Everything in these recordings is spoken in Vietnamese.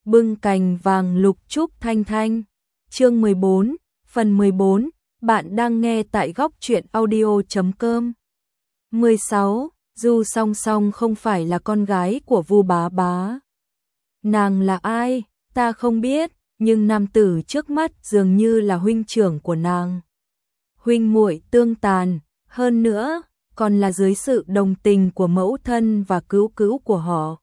bưng cành vàng lục trúc thanh thanh. Chương 14, phần 14, bạn đang nghe tại góc truyện audio.com. 16. Du Song Song không phải là con gái của Vu Bá Bá. Nàng là ai, ta không biết, nhưng nam tử trước mắt dường như là huynh trưởng của nàng. Huynh muội tương tàn, hơn nữa, còn là dưới sự đồng tình của mẫu thân và cứu cứu của họ.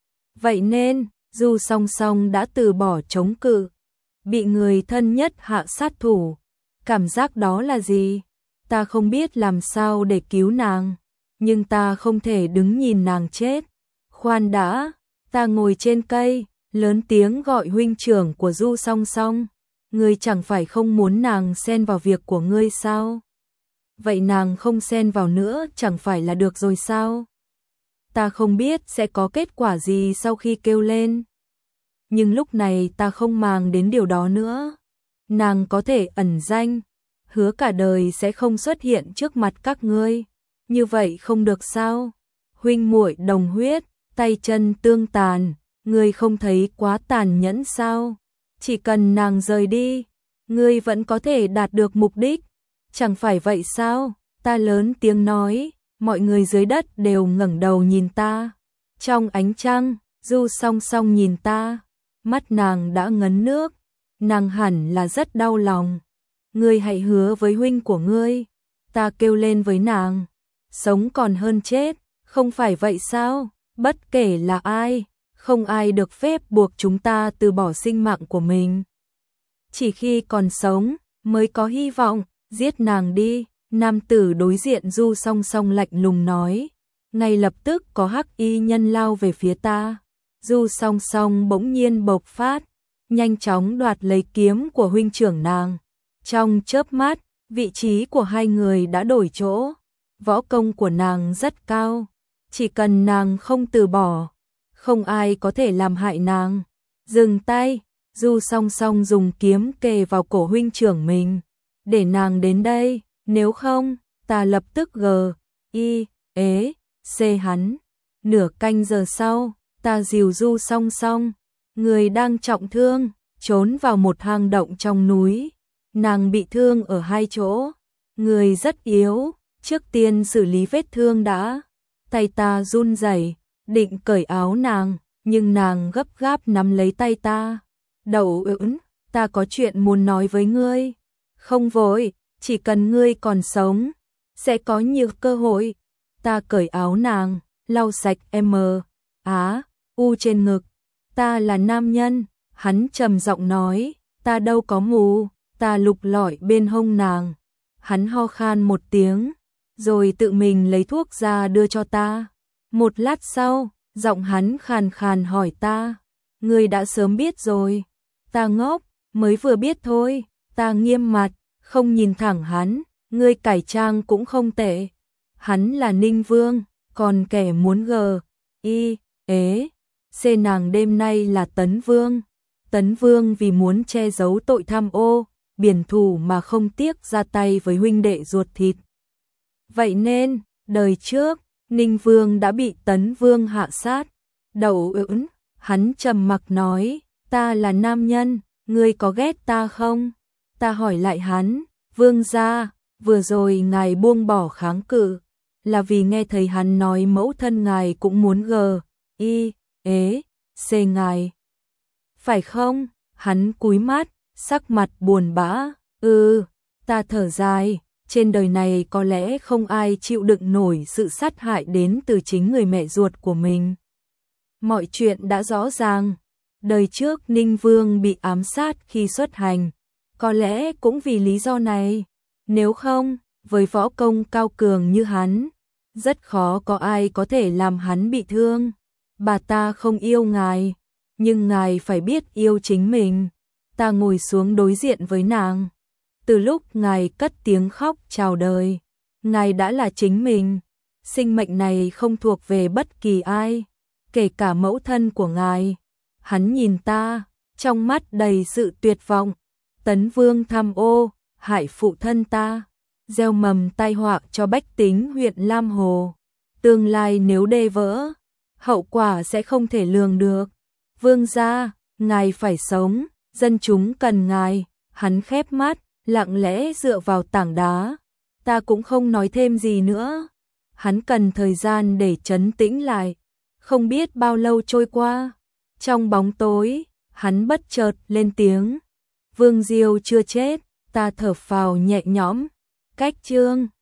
Vậy nên, Du Song Song đã từ bỏ chống cự, bị người thân nhất hạ sát thủ. Cảm giác đó là gì? Ta không biết làm sao để cứu nàng, nhưng ta không thể đứng nhìn nàng chết. Khoan đã, ta ngồi trên cây, lớn tiếng gọi huynh trưởng của Du Song Song. Ngươi chẳng phải không muốn nàng xen vào việc của ngươi sao? Vậy nàng không xen vào nữa chẳng phải là được rồi sao? Ta không biết sẽ có kết quả gì sau khi kêu lên. Nhưng lúc này ta không màng đến điều đó nữa. Nàng có thể ẩn danh, hứa cả đời sẽ không xuất hiện trước mặt các ngươi. Như vậy không được sao? Huynh muội đồng huyết, tay chân tương tàn, ngươi không thấy quá tàn nhẫn sao? Chỉ cần nàng rời đi, ngươi vẫn có thể đạt được mục đích. Chẳng phải vậy sao? Ta lớn tiếng nói, mọi người dưới đất đều ngẩng đầu nhìn ta. Trong ánh trăng, Du Song Song nhìn ta, mắt nàng đã ngấn nước, nàng hẳn là rất đau lòng. Ngươi hãy hứa với huynh của ngươi, ta kêu lên với nàng, sống còn hơn chết, không phải vậy sao? Bất kể là ai, không ai được phép buộc chúng ta từ bỏ sinh mạng của mình. Chỉ khi còn sống mới có hy vọng, giết nàng đi. Nam tử đối diện Du Song Song lạnh lùng nói. Ngay lập tức có hắc y nhân lao về phía ta. Du Song Song bỗng nhiên bộc phát, nhanh chóng đoạt lấy kiếm của huynh trưởng nàng. Trong chớp mắt, vị trí của hai người đã đổi chỗ. Võ công của nàng rất cao, chỉ cần nàng không từ bỏ, không ai có thể làm hại nàng. Dừng tay, Du Song Song dùng kiếm kề vào cổ huynh trưởng mình. Để nàng đến đây, nếu không, ta lập tức C hắn. Nửa canh giờ sau, ta dìu Du Song Song, người đang trọng thương, trốn vào một hang động trong núi. Nàng bị thương ở hai chỗ, người rất yếu, trước tiên xử lý vết thương đã. Tay ta run rẩy, định cởi áo nàng, nhưng nàng gấp gáp nắm lấy tay ta. Đậu ưỡn, ta có chuyện muốn nói với ngươi. Không vội, chỉ cần ngươi còn sống, sẽ có nhiều cơ hội. Ta cởi áo nàng, lau sạch U trên ngực. Ta là nam nhân, hắn trầm giọng nói, ta đâu có mù. Ta lục lọi bên hông nàng. Hắn ho khan một tiếng, rồi tự mình lấy thuốc ra đưa cho ta. Một lát sau, giọng hắn khàn khàn hỏi ta, ngươi đã sớm biết rồi. Ta ngốc, mới vừa biết thôi. Ta nghiêm mặt, không nhìn thẳng hắn, ngươi cải trang cũng không tệ. Hắn là Ninh Vương, còn kẻ muốn nàng đêm nay là Tấn Vương. Tấn Vương vì muốn che giấu tội tham ô, biển thù mà không tiếc ra tay với huynh đệ ruột thịt. Vậy nên, đời trước, Ninh Vương đã bị Tấn Vương hạ sát. Đậu ưỡn, hắn trầm mặc nói, ta là nam nhân, ngươi có ghét ta không? Ta hỏi lại hắn, vương gia, vừa rồi ngài buông bỏ kháng cự, là vì nghe thấy hắn nói mẫu thân ngài cũng muốn ngài. Phải không? Hắn cúi mắt, sắc mặt buồn bã. Ta thở dài, trên đời này có lẽ không ai chịu đựng nổi sự sát hại đến từ chính người mẹ ruột của mình. Mọi chuyện đã rõ ràng. Đời trước Ninh Vương bị ám sát khi xuất hành, có lẽ cũng vì lý do này. Nếu không, với võ công cao cường như hắn, rất khó có ai có thể làm hắn bị thương. Bà ta không yêu ngài, nhưng ngài phải biết yêu chính mình. Ta ngồi xuống đối diện với nàng. Từ lúc ngài cất tiếng khóc chào đời, ngài đã là chính mình. Sinh mệnh này không thuộc về bất kỳ ai, kể cả mẫu thân của ngài. Hắn nhìn ta, trong mắt đầy sự tuyệt vọng. Tấn Vương tham ô, hại phụ thân ta, gieo mầm tai họa cho bách tính huyện Lam Hồ. Tương lai nếu đê vỡ, hậu quả sẽ không thể lường được. Vương gia, ngài phải sống, dân chúng cần ngài. Hắn khép mắt, lặng lẽ dựa vào tảng đá. Ta cũng không nói thêm gì nữa. Hắn cần thời gian để trấn tĩnh lại. Không biết bao lâu trôi qua. Trong bóng tối, hắn bất chợt lên tiếng. Vương Diêu chưa chết, ta thở phào nhẹ nhõm. Cách chương